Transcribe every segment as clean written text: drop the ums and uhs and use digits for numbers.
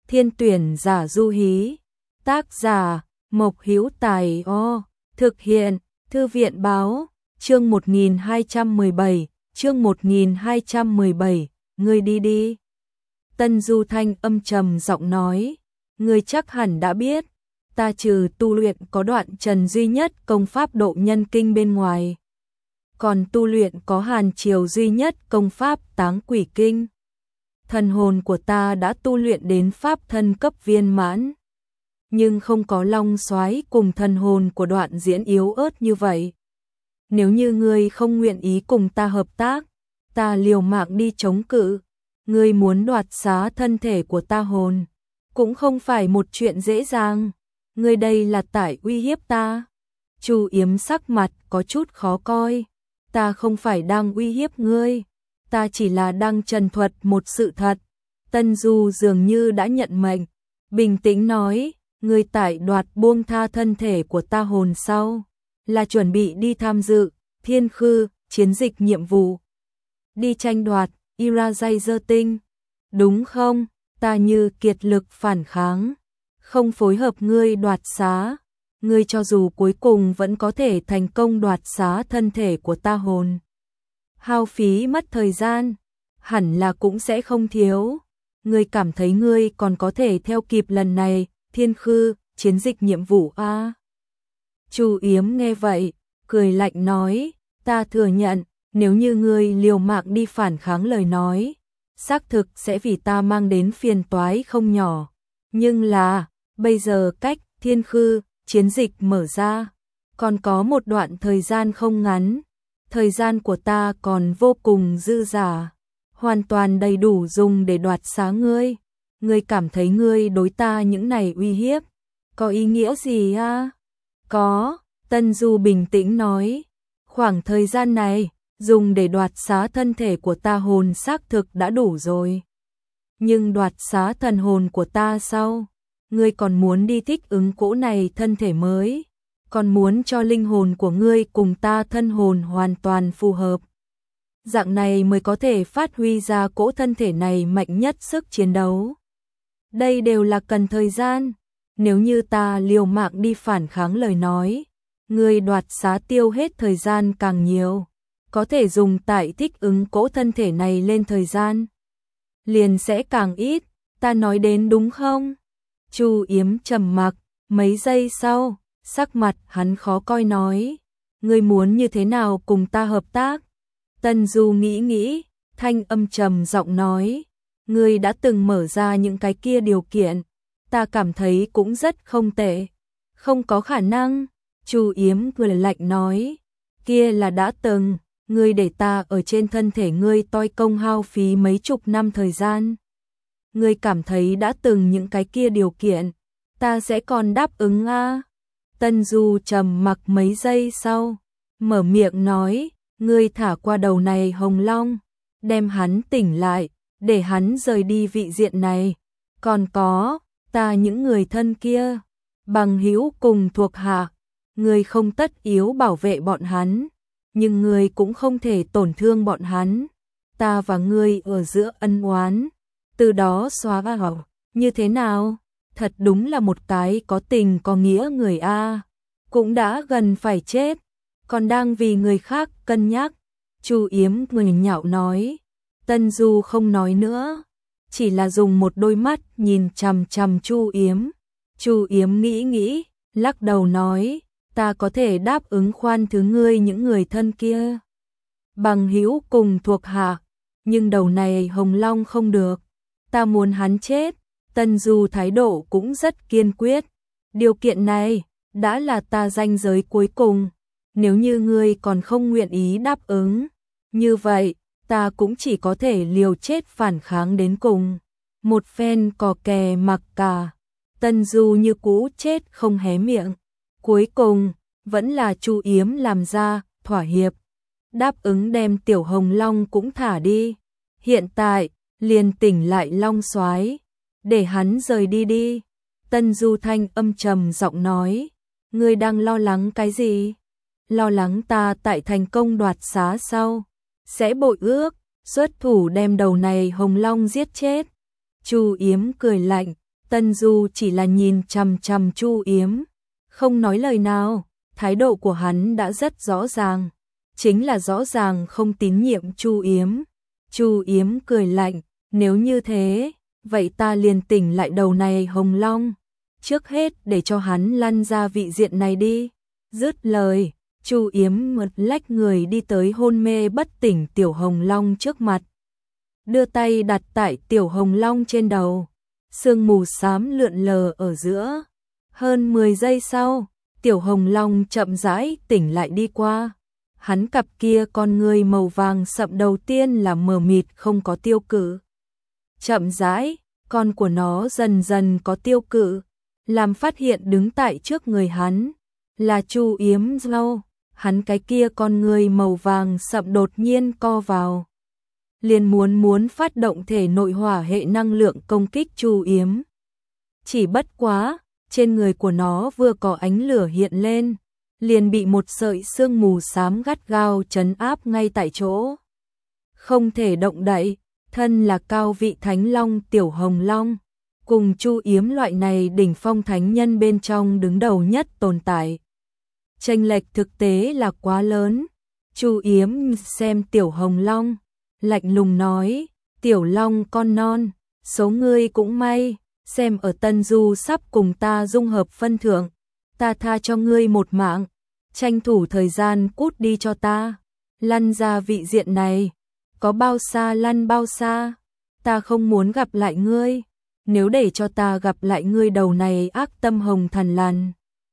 Thiên tuyển giả du hí. Tác giả Mộc Hữu Tài. Thực hiện Thư viện báo. Chương 1217, chương 1217, ngươi đi đi. Tân Du Thanh âm trầm giọng nói, ngươi chắc hẳn đã biết, ta trừ tu luyện có đoạn trần duy nhất công pháp độ nhân kinh bên ngoài, còn tu luyện có hàn triều duy nhất công pháp táng quỷ kinh. Thần hồn của ta đã tu luyện đến pháp thân cấp viên mãn, nhưng không có long soái cùng thần hồn của Đoạn Diễn yếu ớt như vậy. Nếu như ngươi không nguyện ý cùng ta hợp tác, ta liều mạng đi chống cự. Ngươi muốn đoạt xá thân thể của ta hồn, cũng không phải một chuyện dễ dàng. Ngươi đây là tại uy hiếp ta. Chu Yếm sắc mặt có chút khó coi. Ta không phải đang uy hiếp ngươi, ta chỉ là đang trần thuật một sự thật. Tân Du dường như đã nhận mệnh, bình tĩnh nói, ngươi tại đoạt buông tha thân thể của ta hồn sau, là chuẩn bị đi tham dự Thiên Khư chiến dịch nhiệm vụ, đi tranh đoạt Irajay tinh, đúng không? Ta như kiệt lực phản kháng, không phối hợp ngươi đoạt xá. Ngươi cho dù cuối cùng vẫn có thể thành công đoạt xá thân thể của ta hồn, hao phí mất thời gian, hẳn là cũng sẽ không thiếu. Ngươi cảm thấy ngươi còn có thể theo kịp lần này Thiên Khư chiến dịch nhiệm vụ a? Chu Yếm nghe vậy, cười lạnh nói, ta thừa nhận, nếu như ngươi liều mạng đi phản kháng lời nói, xác thực sẽ vì ta mang đến phiền toái không nhỏ. Nhưng là, bây giờ cách Thiên Khư chiến dịch mở ra, còn có một đoạn thời gian không ngắn. Thời gian của ta còn vô cùng dư dả, hoàn toàn đầy đủ dùng để đoạt xá ngươi. Ngươi cảm thấy ngươi đối ta những này uy hiếp, có ý nghĩa gì a? Có, Tân Du bình tĩnh nói, khoảng thời gian này, dùng để đoạt xá thân thể của ta hồn xác thực đã đủ rồi. Nhưng đoạt xá thần hồn của ta sau, ngươi còn muốn đi thích ứng cỗ này thân thể mới, còn muốn cho linh hồn của ngươi cùng ta thân hồn hoàn toàn phù hợp. Dạng này mới có thể phát huy ra cỗ thân thể này mạnh nhất sức chiến đấu. Đây đều là cần thời gian, nếu như ta liều mạng đi phản kháng lời nói, ngươi đoạt xá tiêu hết thời gian càng nhiều, có thể dùng tại thích ứng cỗ thân thể này lên thời gian liền sẽ càng ít, ta nói đến đúng không? Chu Yếm trầm mặc, mấy giây sau, sắc mặt hắn khó coi nói, ngươi muốn như thế nào cùng ta hợp tác? Tân Du nghĩ, thanh âm trầm giọng nói, ngươi đã từng mở ra những cái kia điều kiện, ta cảm thấy cũng rất không tệ. Không có khả năng, Chu Yếm cười lạnh nói, kia là đã từng, ngươi để ta ở trên thân thể ngươi toi công hao phí mấy chục năm thời gian. Ngươi cảm thấy đã từng những cái kia điều kiện, ta sẽ còn đáp ứng a? Tân Du trầm mặc mấy giây sau, mở miệng nói, ngươi thả qua đầu này Hồng Long, đem hắn tỉnh lại, để hắn rời đi vị diện này. Còn có, ta những người thân kia, bằng hữu cùng thuộc hạ, ngươi không tất yếu bảo vệ bọn hắn, nhưng ngươi cũng không thể tổn thương bọn hắn. Ta và ngươi ở giữa ân oán, từ đó xóa vào, như thế nào? Thật đúng là một cái có tình có nghĩa người a, cũng đã gần phải chết, còn đang vì người khác cân nhắc. Chu Yếm cười nhạo nói. Tân Du không nói nữa, chỉ là dùng một đôi mắt nhìn chằm chằm Chu Yếm. Chu Yếm nghĩ, lắc đầu nói, ta có thể đáp ứng khoan thứ ngươi những người thân kia, bằng hữu cùng thuộc hạ, nhưng đầu này Hồng Long không được, ta muốn hắn chết. Tân Du thái độ cũng rất kiên quyết, điều kiện này đã là ta ranh giới cuối cùng, nếu như ngươi còn không nguyện ý đáp ứng, như vậy ta cũng chỉ có thể liều chết phản kháng đến cùng. Một phen cò kè mặc cả, Tân Du như cũ chết không hé miệng. Cuối cùng, vẫn là Chu Yếm làm ra thỏa hiệp, đáp ứng đem Tiểu Hồng Long cũng thả đi. Hiện tại, liền tỉnh lại Long Soái, để hắn rời đi đi. Tân Du thanh âm trầm giọng nói, ngươi đang lo lắng cái gì? Lo lắng ta tại thành công đoạt xá sau sẽ bội ước, xuất thủ đem đầu này Hồng Long giết chết. Chu Yếm cười lạnh, Tân Du chỉ là nhìn chằm chằm Chu Yếm, không nói lời nào, thái độ của hắn đã rất rõ ràng, chính là rõ ràng không tín nhiệm Chu Yếm. Chu Yếm cười lạnh, nếu như thế, vậy ta liền tỉnh lại đầu này Hồng Long, trước hết để cho hắn lăn ra vị diện này đi. Dứt lời, Chu Yếm mượt lách người đi tới hôn mê bất tỉnh Tiểu Hồng Long trước mặt, đưa tay đặt tại Tiểu Hồng Long trên đầu, sương mù xám lượn lờ ở giữa. Hơn 10 giây sau, Tiểu Hồng Long chậm rãi tỉnh lại đi qua. Hắn cặp kia con ngươi màu vàng sậm đầu tiên là mờ mịt không có tiêu cự. Chậm rãi, con của nó dần dần có tiêu cự, làm phát hiện đứng tại trước người hắn là Chu Yếm Lâu. Hắn cái kia con ngươi màu vàng sậm đột nhiên co vào, liền muốn phát động thể nội hỏa hệ năng lượng công kích Chu Yếm. Chỉ bất quá, trên người của nó vừa có ánh lửa hiện lên, liền bị một sợi sương mù xám gắt gao trấn áp ngay tại chỗ. Không thể động đậy, thân là cao vị thánh long Tiểu Hồng Long, cùng Chu Yếm loại này đỉnh phong thánh nhân bên trong đứng đầu nhất tồn tại. Chênh lệch thực tế là quá lớn. Chu Yếm xem Tiểu Hồng Long, lạnh lùng nói, Tiểu Long con non, số ngươi cũng may, xem ở Tân Du sắp cùng ta dung hợp phân thượng, ta tha cho ngươi một mạng, tranh thủ thời gian cút đi cho ta, lăn ra vị diện này, có bao xa lăn bao xa, ta không muốn gặp lại ngươi, nếu để cho ta gặp lại ngươi đầu này ác tâm hồng thần lằn,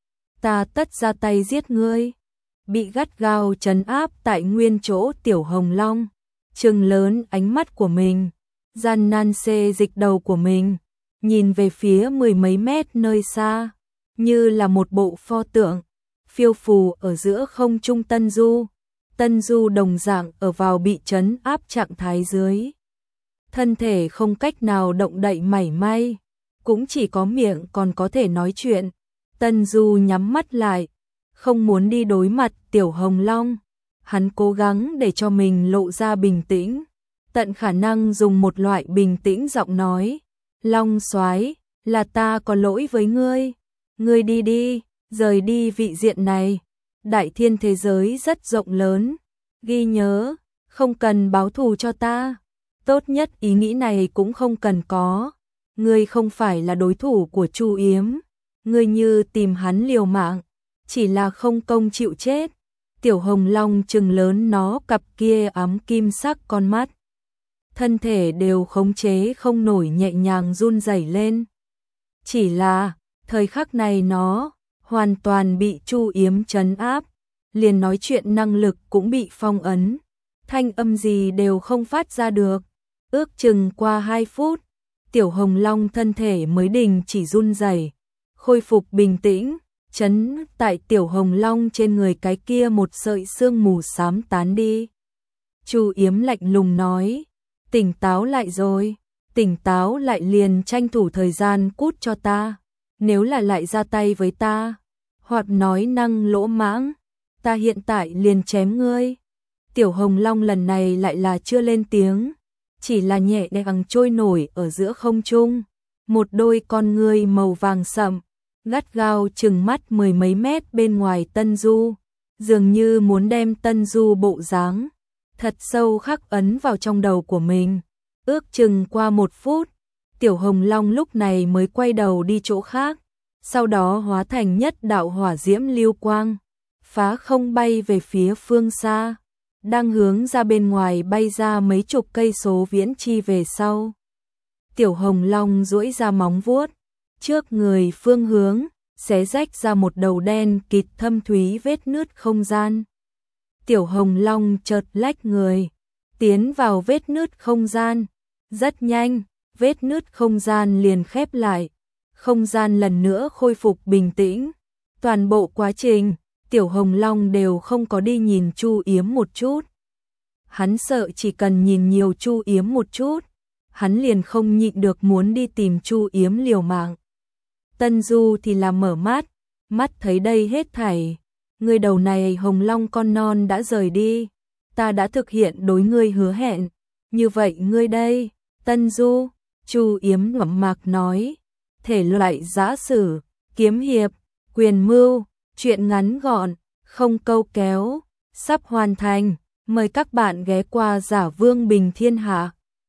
ta tất ra tay giết ngươi. Bị gắt gao trấn áp tại nguyên chỗ Tiểu Hồng Long, trừng lớn ánh mắt của mình, gian nan xê dịch đầu của mình, nhìn về phía mười mấy mét nơi xa, như là một bộ pho tượng, phiêu phù ở giữa không trung Tân Du. Tân Du đồng dạng ở vào bị trấn áp trạng thái dưới. Thân thể không cách nào động đậy mảy may, cũng chỉ có miệng còn có thể nói chuyện. Tân Du nhắm mắt lại, không muốn đi đối mặt Tiểu Hồng Long. Hắn cố gắng để cho mình lộ ra bình tĩnh, tận khả năng dùng một loại bình tĩnh giọng nói, Long soái, là ta có lỗi với ngươi, ngươi đi đi, rời đi vị diện này, đại thiên thế giới rất rộng lớn, ghi nhớ, không cần báo thù cho ta, tốt nhất ý nghĩ này cũng không cần có, ngươi không phải là đối thủ của Chu Yếm, ngươi như tìm hắn liều mạng, chỉ là không công chịu chết. Tiểu Hồng Long trừng lớn nó cặp kia ám kim sắc con mắt, thân thể đều khống chế không nổi nhẹ nhàng run rẩy lên. Chỉ là, thời khắc này nó hoàn toàn bị Chu Yếm trấn áp, liền nói chuyện năng lực cũng bị phong ấn, thanh âm gì đều không phát ra được. Ước chừng qua 2 phút, Tiểu Hồng Long thân thể mới đình chỉ run rẩy, khôi phục bình tĩnh, chấn tại Tiểu Hồng Long trên người cái kia một sợi sương mù xám tán đi. Chu Yếm lạnh lùng nói, tỉnh táo lại rồi, tỉnh táo lại liền tranh thủ thời gian cút cho ta, nếu là lại ra tay với ta, hoặc nói năng lỗ mãng, ta hiện tại liền chém ngươi. Tiểu Hồng Long lần này lại là chưa lên tiếng, chỉ là nhẹ nhàng trôi nổi ở giữa không trung, một đôi con ngươi màu vàng sậm, gắt gao chừng mắt mười mấy mét bên ngoài Tân Du, dường như muốn đem Tân Du bộ dáng thật sâu khắc ấn vào trong đầu của mình. Ước chừng qua 1 phút, Tiểu Hồng Long lúc này mới quay đầu đi chỗ khác, sau đó hóa thành nhất đạo hỏa diễm lưu quang, phá không bay về phía phương xa, đang hướng ra bên ngoài bay ra mấy chục cây số viễn chi về sau. Tiểu Hồng Long duỗi ra móng vuốt, trước người phương hướng, xé rách ra một đầu đen kịt thâm thúy vết nứt không gian. Tiểu Hồng Long chợt lách người, tiến vào vết nứt không gian. Rất nhanh, vết nứt không gian liền khép lại, không gian lần nữa khôi phục bình tĩnh. Toàn bộ quá trình, Tiểu Hồng Long đều không có đi nhìn Chu Yếm một chút. Hắn sợ chỉ cần nhìn nhiều Chu Yếm một chút, hắn liền không nhịn được muốn đi tìm Chu Yếm liều mạng. Tân Du thì là mở mắt thấy đây hết thảy. Ngươi đầu này Hồng Long con non đã rời đi, ta đã thực hiện đối ngươi hứa hẹn, như vậy ngươi đây, Tân Du, Chu Yếm ngậm mạc nói, thể loại giã sử, kiếm hiệp, quyền mưu, truyện ngắn gọn, không câu kéo, sắp hoàn thành. Mời các bạn ghé qua Giả Vương Bình Thiên Hạ.